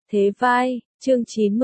Thế vai, chương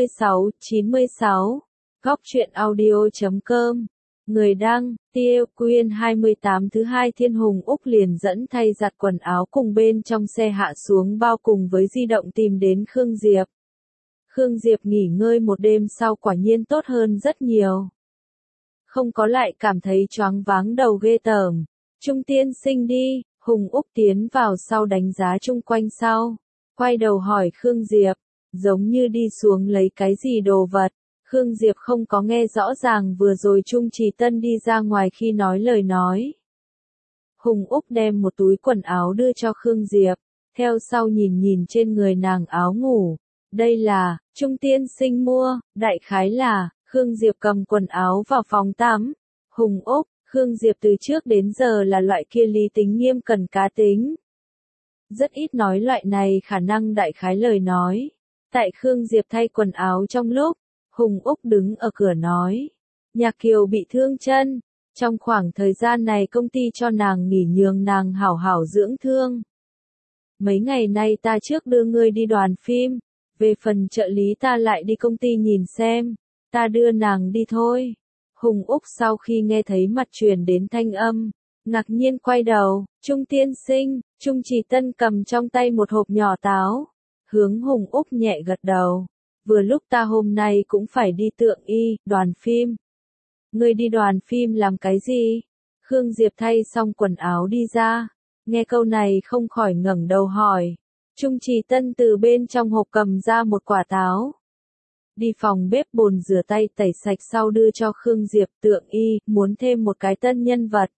96, Góc truyện audio.com. Người đăng, Tiêu Quyên 28 thứ hai Thiên Hùng Úc liền dẫn thay giặt quần áo cùng bên trong xe hạ xuống bao cùng với di động tìm đến Khương Diệp. Khương Diệp nghỉ ngơi một đêm sau quả nhiên tốt hơn rất nhiều. Không có lại cảm thấy choáng váng đầu ghê tởm. Trung tiên sinh đi, Hùng Úc tiến vào sau đánh giá chung quanh sau. Quay đầu hỏi Khương Diệp, giống như đi xuống lấy cái gì đồ vật. Khương Diệp không có nghe rõ ràng vừa rồi Trung Trì Tân đi ra ngoài khi nói lời nói. Hùng Úc đem một túi quần áo đưa cho Khương Diệp, theo sau nhìn trên người nàng áo ngủ. Đây là, Trung tiên sinh mua, đại khái là, Khương Diệp cầm quần áo vào phòng tắm. Hùng Úc, Khương Diệp từ trước đến giờ là loại kia lý tính nghiêm cẩn cá tính. Rất ít nói loại này khả năng đại khái lời nói. Tại Khương Diệp thay quần áo trong lúc, Hùng Úc đứng ở cửa nói. Nhạc Kiều bị thương chân. Trong khoảng thời gian này công ty cho nàng nghỉ nhường nàng hảo hảo dưỡng thương. Mấy ngày nay ta trước đưa ngươi đi đoàn phim. Về phần trợ lý ta lại đi công ty nhìn xem. Ta đưa nàng đi thôi. Hùng Úc sau khi nghe thấy mặt truyền đến thanh âm, ngạc nhiên quay đầu, Trung tiên sinh, Trung Trì Tân cầm trong tay một hộp nhỏ táo, hướng Hùng Úc nhẹ gật đầu, vừa lúc ta hôm nay cũng phải đi Tượng Y, đoàn phim. Ngươi đi đoàn phim làm cái gì? Khương Diệp thay xong quần áo đi ra, nghe câu này không khỏi ngẩng đầu hỏi, Trung Trì Tân từ bên trong hộp cầm ra một quả táo. Đi phòng bếp bồn rửa tay tẩy sạch sau đưa cho Khương Diệp. Tượng Y, muốn thêm một cái tân nhân vật.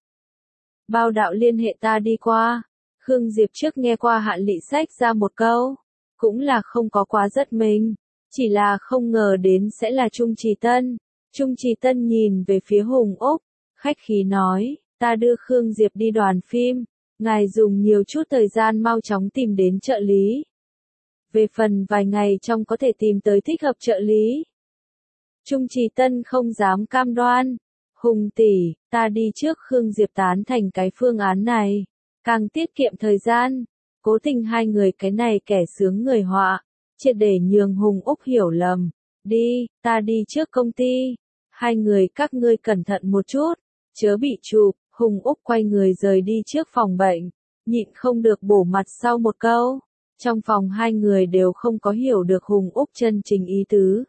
Bao đạo liên hệ ta đi qua. Khương Diệp trước nghe qua Hạn Lị sách ra một câu. Cũng là không có quá rất mình. Chỉ là không ngờ đến sẽ là Trung Trì Tân. Trung Trì Tân nhìn về phía Hùng Úc. Khách khí nói, ta đưa Khương Diệp đi đoàn phim. Ngài dùng nhiều chút thời gian mau chóng tìm đến trợ lý. Về phần vài ngày trong có thể tìm tới thích hợp trợ lý. Trung Trì Tân không dám cam đoan. Hùng tỷ, ta đi trước Khương Diệp tán thành cái phương án này. Càng tiết kiệm thời gian. Cố tình hai người cái này kẻ sướng người họa. Triệt để nhường Hùng Úc hiểu lầm. Đi, ta đi trước công ty. Hai người các ngươi cẩn thận một chút. Chớ bị chụp. Hùng Úc quay người rời đi trước phòng bệnh. Nhịn không được bổ mặt sau một câu. Trong phòng hai người đều không có hiểu được Hùng Úc chân chính ý tứ.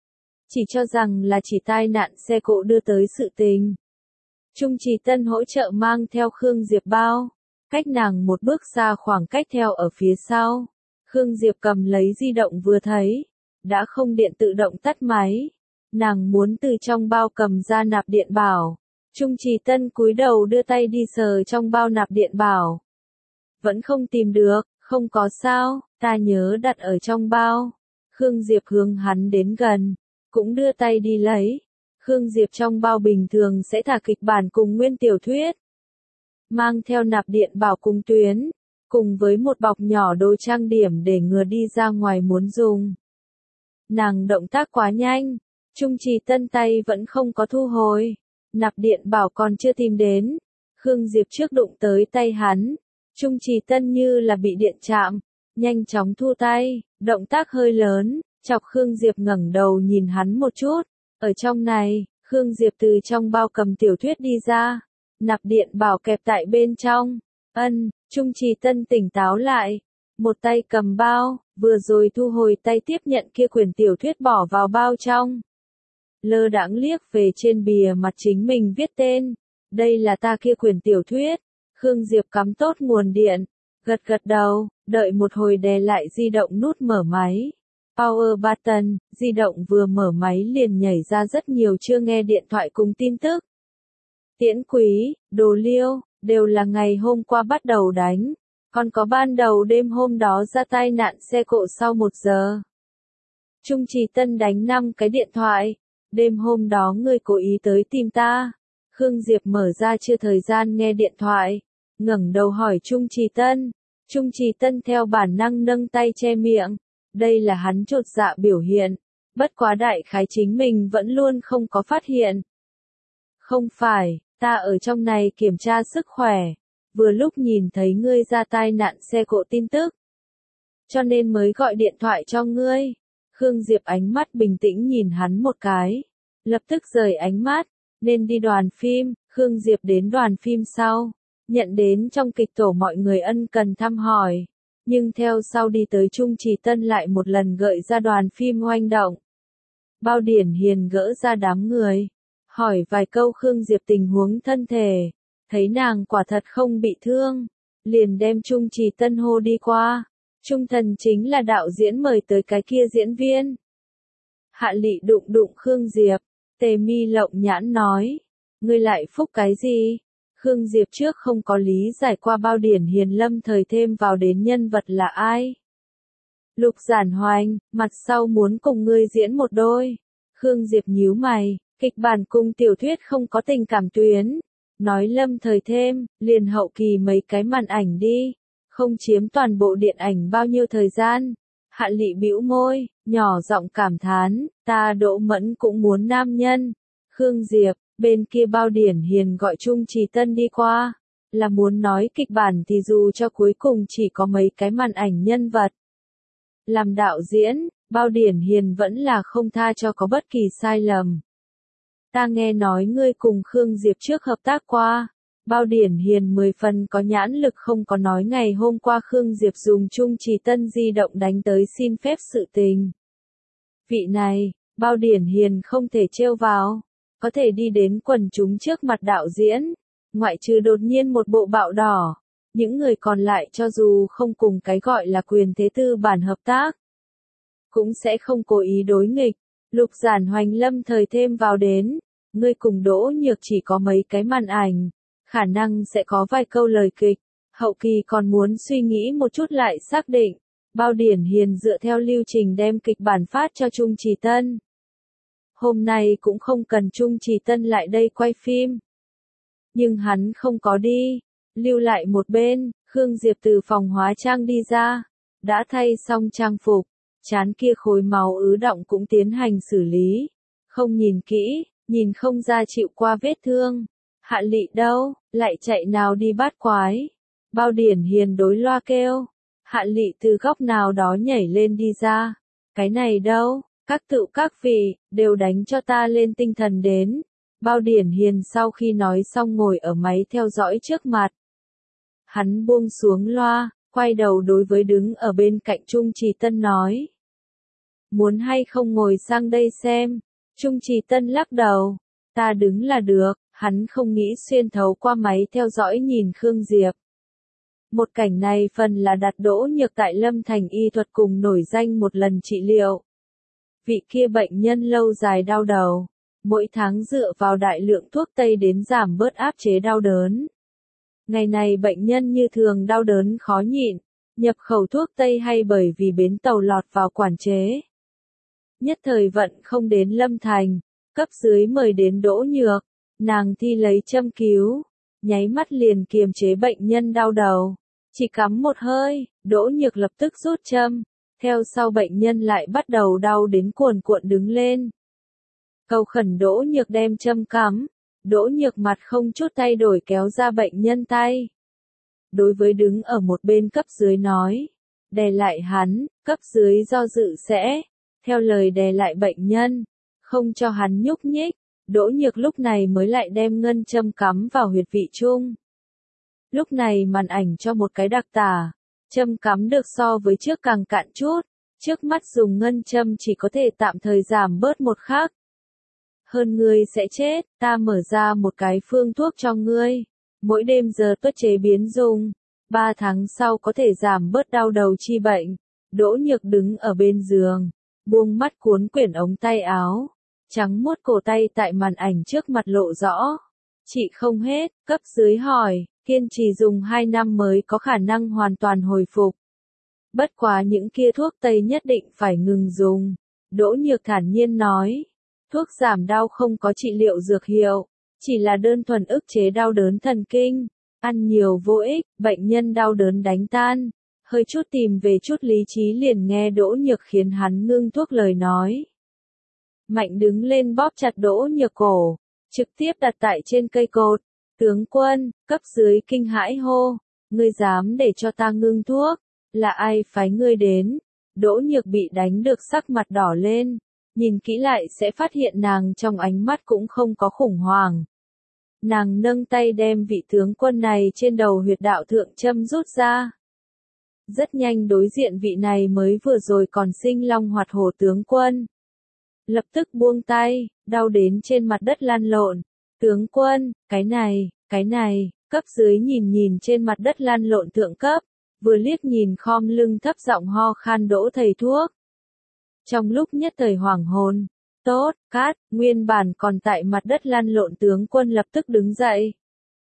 Chỉ cho rằng là chỉ tai nạn xe cộ đưa tới sự tình. Trung Trì Tân hỗ trợ mang theo Khương Diệp bao. Cách nàng một bước xa khoảng cách theo ở phía sau. Khương Diệp cầm lấy di động vừa thấy. Đã không điện tự động tắt máy. Nàng muốn từ trong bao cầm ra nạp điện bảo. Trung Trì Tân cúi đầu đưa tay đi sờ trong bao nạp điện bảo. Vẫn không tìm được. Không có sao, ta nhớ đặt ở trong bao. Khương Diệp hướng hắn đến gần, cũng đưa tay đi lấy. Khương Diệp trong bao bình thường sẽ thả kịch bản cùng nguyên tiểu thuyết. Mang theo nạp điện bảo cùng tuyến, cùng với một bọc nhỏ đồ trang điểm để ngừa đi ra ngoài muốn dùng. Nàng động tác quá nhanh, Trung Trì Tân tay vẫn không có thu hồi. Nạp điện bảo còn chưa tìm đến. Khương Diệp trước đụng tới tay hắn. Trung Trì Tân như là bị điện chạm, nhanh chóng thu tay, động tác hơi lớn, chọc Khương Diệp ngẩng đầu nhìn hắn một chút. Ở trong này, Khương Diệp từ trong bao cầm tiểu thuyết đi ra, nạp điện bảo kẹp tại bên trong. Trung Trì Tân tỉnh táo lại, một tay cầm bao, vừa rồi thu hồi tay tiếp nhận kia quyển tiểu thuyết bỏ vào bao trong. Lơ đãng liếc về trên bìa mặt chính mình viết tên, đây là ta kia quyển tiểu thuyết. Khương Diệp cắm tốt nguồn điện, gật đầu, đợi một hồi đè lại di động nút mở máy. Power button, di động vừa mở máy liền nhảy ra rất nhiều chưa nghe điện thoại cùng tin tức. Tiễn Quý, Đồ Liêu, đều là ngày hôm qua bắt đầu đánh, còn có ban đầu đêm hôm đó ra tai nạn xe cộ sau 1 giờ. Trung Trì Tân đánh 5 cái điện thoại, đêm hôm đó ngươi cố ý tới tìm ta. Khương Diệp mở ra chưa thời gian nghe điện thoại. Ngẩng đầu hỏi Trung Trì Tân. Trung Trì Tân theo bản năng nâng tay che miệng. Đây là hắn chột dạ biểu hiện. Bất quá đại khái chính mình vẫn luôn không có phát hiện. Không phải, ta ở trong này kiểm tra sức khỏe. Vừa lúc nhìn thấy ngươi ra tai nạn xe cộ tin tức. cho nên mới gọi điện thoại cho ngươi. Khương Diệp ánh mắt bình tĩnh nhìn hắn một cái, lập tức rời ánh mắt, nên đi đoàn phim. Khương Diệp đến đoàn phim sau, nhận đến trong kịch tổ mọi người ân cần thăm hỏi, nhưng theo sau đi tới Trung Trì Tân lại một lần gợi ra đoàn phim oanh động. Bao Điển Hiền gỡ ra đám người, hỏi vài câu Khương Diệp tình huống thân thể, thấy nàng quả thật không bị thương, liền đem Trung Trì Tân hô đi qua. Trung Thần chính là đạo diễn mời tới cái kia diễn viên. Hạ Lị đụng đụng Khương Diệp, Tề Mi lộng nhãn nói, ngươi lại phúc cái gì? Khương Diệp trước không có lý giải qua Bao Điển Hiền lâm thời thêm vào đến nhân vật là ai. Lục Giản Hoành, mặt sau muốn cùng ngươi diễn một đôi. Khương Diệp nhíu mày, kịch bản cùng tiểu thuyết không có tình cảm tuyến. Nói lâm thời thêm, liền hậu kỳ mấy cái màn ảnh đi, không chiếm toàn bộ điện ảnh bao nhiêu thời gian. Hạ Lị bĩu môi, nhỏ giọng cảm thán, ta Đỗ Mẫn cũng muốn nam nhân. Khương Diệp, bên kia Bao Điển Hiền gọi Trung Trì Tân đi qua, là muốn nói kịch bản thì dù cho cuối cùng chỉ có mấy cái màn ảnh nhân vật. Làm đạo diễn, Bao Điển Hiền vẫn là không tha cho có bất kỳ sai lầm. Ta nghe nói ngươi cùng Khương Diệp trước hợp tác qua. Bao Điển Hiền 10 phần có nhãn lực không có nói ngày hôm qua Khương Diệp dùng Trung Trì Tân di động đánh tới xin phép sự tình. Vị này, Bao Điển Hiền không thể trêu vào, có thể đi đến quần chúng trước mặt đạo diễn, ngoại trừ đột nhiên một bộ bạo đỏ, những người còn lại cho dù không cùng cái gọi là quyền thế tư bản hợp tác, cũng sẽ không cố ý đối nghịch. Lục Giản Hoành lâm thời thêm vào đến, ngươi cùng Đỗ Nhược chỉ có mấy cái màn ảnh, khả năng sẽ có vài câu lời kịch, hậu kỳ còn muốn suy nghĩ một chút lại xác định. Bao Điển Hiền dựa theo lưu trình đem kịch bản phát cho Trung Trì Tân. Hôm nay cũng không cần Trung Trì Tân lại đây quay phim. Nhưng hắn không có đi, lưu lại một bên. Khương Diệp từ phòng hóa trang đi ra, đã thay xong trang phục, trán kia khối máu ứ đọng cũng tiến hành xử lý. Không nhìn kỹ, nhìn không ra chịu qua vết thương. Hạ Lị đâu, lại chạy nào đi bắt quái. Bao Điển Hiền đối loa kêu. Hạ Lị từ góc nào đó nhảy lên đi ra. Cái này đâu, các tựu các vị, đều đánh cho ta lên tinh thần đến. Bao Điển Hiền sau khi nói xong ngồi ở máy theo dõi trước mặt. Hắn buông xuống loa, quay đầu đối với đứng ở bên cạnh Trung Trì Tân nói. Muốn hay không ngồi sang đây xem. Trung Trì Tân lắc đầu. Ta đứng là được, hắn không nghĩ xuyên thấu qua máy theo dõi nhìn Khương Diệp. Một cảnh này phần là đặt Đỗ Nhược tại Lâm Thành y thuật cùng nổi danh một lần trị liệu. Vị kia bệnh nhân lâu dài đau đầu, mỗi tháng dựa vào đại lượng thuốc tây đến giảm bớt áp chế đau đớn. Ngày này bệnh nhân như thường đau đớn khó nhịn, nhập khẩu thuốc tây hay bởi vì bến tàu lọt vào quản chế. Nhất thời vận không đến Lâm Thành, cấp dưới mời đến Đỗ Nhược, nàng thi lấy châm cứu, nháy mắt liền kiềm chế bệnh nhân đau đầu. Chỉ cắm một hơi, Đỗ Nhược lập tức rút châm, theo sau bệnh nhân lại bắt đầu đau đến cuồn cuộn đứng lên. Cầu khẩn Đỗ Nhược đem châm cắm, Đỗ Nhược mặt không chút thay đổi kéo ra bệnh nhân tay. Đối với đứng ở một bên cấp dưới nói, đè lại hắn, cấp dưới do dự sẽ, theo lời đè lại bệnh nhân, không cho hắn nhúc nhích. Đỗ Nhược lúc này mới lại đem ngân châm cắm vào huyệt vị trung. Lúc này màn ảnh cho một cái đặc tả, châm cắm được so với trước càng cạn chút, trước mắt dùng ngân châm chỉ có thể tạm thời giảm bớt một khắc. Hơn ngươi sẽ chết, ta mở ra một cái phương thuốc cho ngươi, mỗi đêm giờ tuất chế biến dùng, 3 tháng sau có thể giảm bớt đau đầu chi bệnh. Đỗ Nhược đứng ở bên giường, buông mắt cuốn quyển ống tay áo, trắng muốt cổ tay tại màn ảnh trước mặt lộ rõ. Chị không hết, cấp dưới hỏi, kiên trì dùng 2 năm mới có khả năng hoàn toàn hồi phục. Bất quá những kia thuốc tây nhất định phải ngừng dùng. Đỗ Nhược thản nhiên nói, thuốc giảm đau không có trị liệu dược hiệu, chỉ là đơn thuần ức chế đau đớn thần kinh. Ăn nhiều vô ích, bệnh nhân đau đớn đánh tan. Hơi chút tìm về chút lý trí liền nghe Đỗ Nhược khiến hắn ngưng thuốc lời nói. Mạnh đứng lên bóp chặt Đỗ Nhược cổ, trực tiếp đặt tại trên cây cột. Tướng quân, cấp dưới kinh hãi hô, ngươi dám để cho ta ngưng thuốc, là ai phái ngươi đến? Đỗ Nhược bị đánh được sắc mặt đỏ lên, nhìn kỹ lại sẽ phát hiện nàng trong ánh mắt cũng không có khủng hoảng. Nàng nâng tay đem vị tướng quân này trên đầu huyệt đạo thượng châm rút ra. Rất nhanh đối diện vị này mới vừa rồi còn sinh long hoạt hổ tướng quân. Lập tức buông tay, đau đến trên mặt đất lăn lộn. Tướng quân, cái này, cấp dưới nhìn nhìn trên mặt đất lăn lộn thượng cấp, vừa liếc nhìn khom lưng thấp giọng ho khan Đỗ thầy thuốc. Trong lúc nhất thời hoảng hồn, tốt, cát, nguyên bản còn tại mặt đất lăn lộn tướng quân lập tức đứng dậy.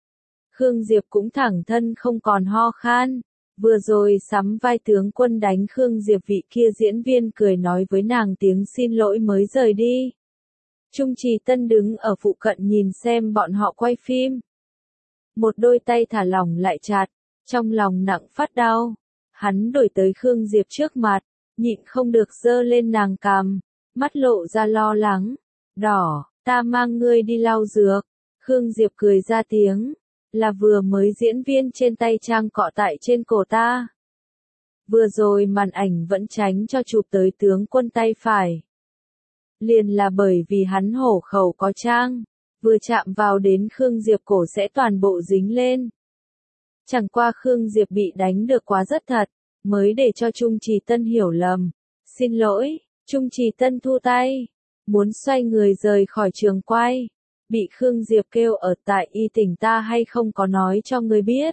Khương Diệp cũng thẳng thân không còn ho khan. Vừa rồi sắm vai tướng quân đánh Khương Diệp vị kia diễn viên cười nói với nàng tiếng xin lỗi mới rời đi. Trung Trì Tân đứng ở phụ cận nhìn xem bọn họ quay phim. Một đôi tay thả lỏng lại chặt, trong lòng nặng phát đau. Hắn đổi tới Khương Diệp trước mặt, nhịn không được giơ lên nàng cằm, mắt lộ ra lo lắng. Đỏ, ta mang ngươi đi lau dược. Khương Diệp cười ra tiếng. Là vừa mới diễn viên trên tay trang cọ tại trên cổ ta. Vừa rồi màn ảnh vẫn tránh cho chụp tới tướng quân tay phải. Liền là bởi vì hắn hổ khẩu có trang, vừa chạm vào đến Khương Diệp cổ sẽ toàn bộ dính lên. Chẳng qua Khương Diệp bị đánh được quá rất thật, mới để cho Trung Trì Tân hiểu lầm. Xin lỗi, Trung Trì Tân thu tay, muốn xoay người rời khỏi trường quay. Bị Khương Diệp kêu ở tại y tỉnh ta hay không có nói cho người biết.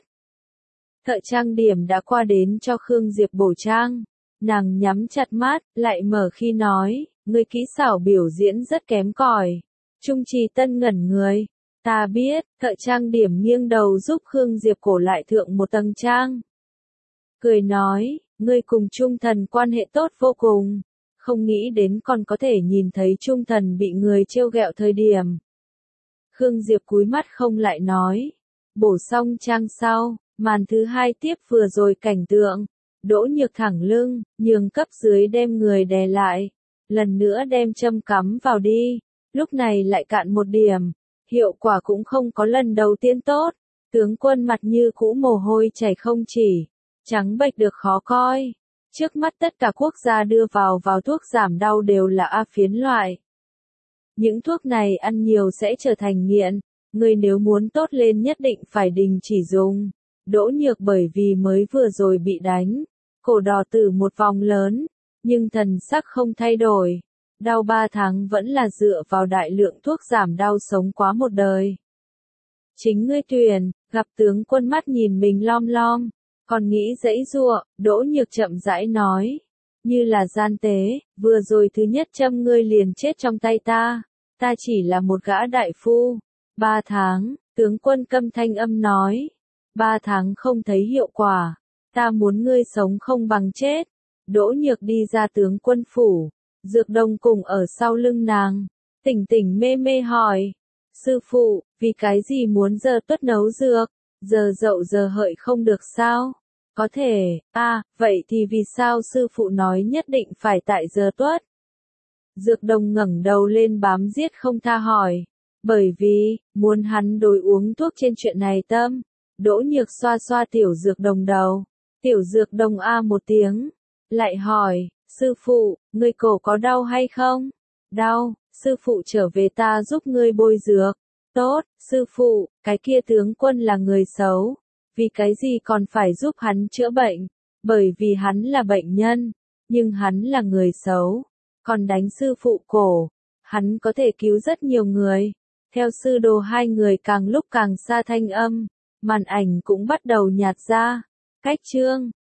Thợ trang điểm đã qua đến cho Khương Diệp bổ trang. Nàng nhắm chặt mắt, lại mở khi nói, người kỹ xảo biểu diễn rất kém cỏi. Trung Trì Tân ngẩn người. Ta biết, thợ trang điểm nghiêng đầu giúp Khương Diệp cổ lại thượng một tầng trang. Cười nói, ngươi cùng Trung Thần quan hệ tốt vô cùng. Không nghĩ đến còn có thể nhìn thấy Trung Thần bị người trêu ghẹo thời điểm. Khương Diệp cúi mắt không lại nói. Bổ xong trang sau, màn thứ hai tiếp vừa rồi cảnh tượng. Đỗ Nhược thẳng lưng, nhường cấp dưới đem người đè lại. Lần nữa đem châm cắm vào đi. Lúc này lại cạn một điểm. Hiệu quả cũng không có lần đầu tiên tốt. Tướng quân mặt như cũ mồ hôi chảy không chỉ. Trắng bệch được khó coi. Trước mắt tất cả quốc gia đưa vào thuốc giảm đau đều là A phiến loại. Những thuốc này ăn nhiều sẽ trở thành nghiện, người nếu muốn tốt lên nhất định phải đình chỉ dùng. Đỗ Nhược bởi vì mới vừa rồi bị đánh, cổ đỏ từ một vòng lớn, nhưng thần sắc không thay đổi. Đau 3 tháng vẫn là dựa vào đại lượng thuốc giảm đau sống quá một đời. Chính ngươi tuyển, gặp tướng quân mắt nhìn mình lom lom, còn nghĩ giãy giụa, Đỗ Nhược chậm rãi nói. Như là gian tế, vừa rồi thứ nhất châm ngươi liền chết trong tay ta. Ta chỉ là một gã đại phu. 3 tháng, tướng quân câm thanh âm nói. 3 tháng không thấy hiệu quả. Ta muốn ngươi sống không bằng chết. Đỗ Nhược đi ra tướng quân phủ. Dược Đồng cùng ở sau lưng nàng. Tỉnh tỉnh mê mê hỏi. Sư phụ, vì cái gì muốn giờ tuất nấu dược? Giờ dậu giờ hợi không được sao? Có thể, vậy thì vì sao sư phụ nói nhất định phải tại giờ tuất? Dược Đồng ngẩng đầu lên bám giết không tha hỏi. Bởi vì, muốn hắn đối uống thuốc trên chuyện này tâm. Đỗ Nhược xoa xoa tiểu Dược Đồng đầu. Tiểu Dược Đồng một tiếng. Lại hỏi, sư phụ, ngươi cổ có đau hay không? Đau, sư phụ trở về ta giúp ngươi bôi dược. Tốt, sư phụ, cái kia tướng quân là người xấu. Vì cái gì còn phải giúp hắn chữa bệnh? Bởi vì hắn là bệnh nhân, nhưng hắn là người xấu. Còn đánh sư phụ cổ, hắn có thể cứu rất nhiều người. Theo sư đồ hai người càng lúc càng xa thanh âm, màn ảnh cũng bắt đầu nhạt ra. Cách chương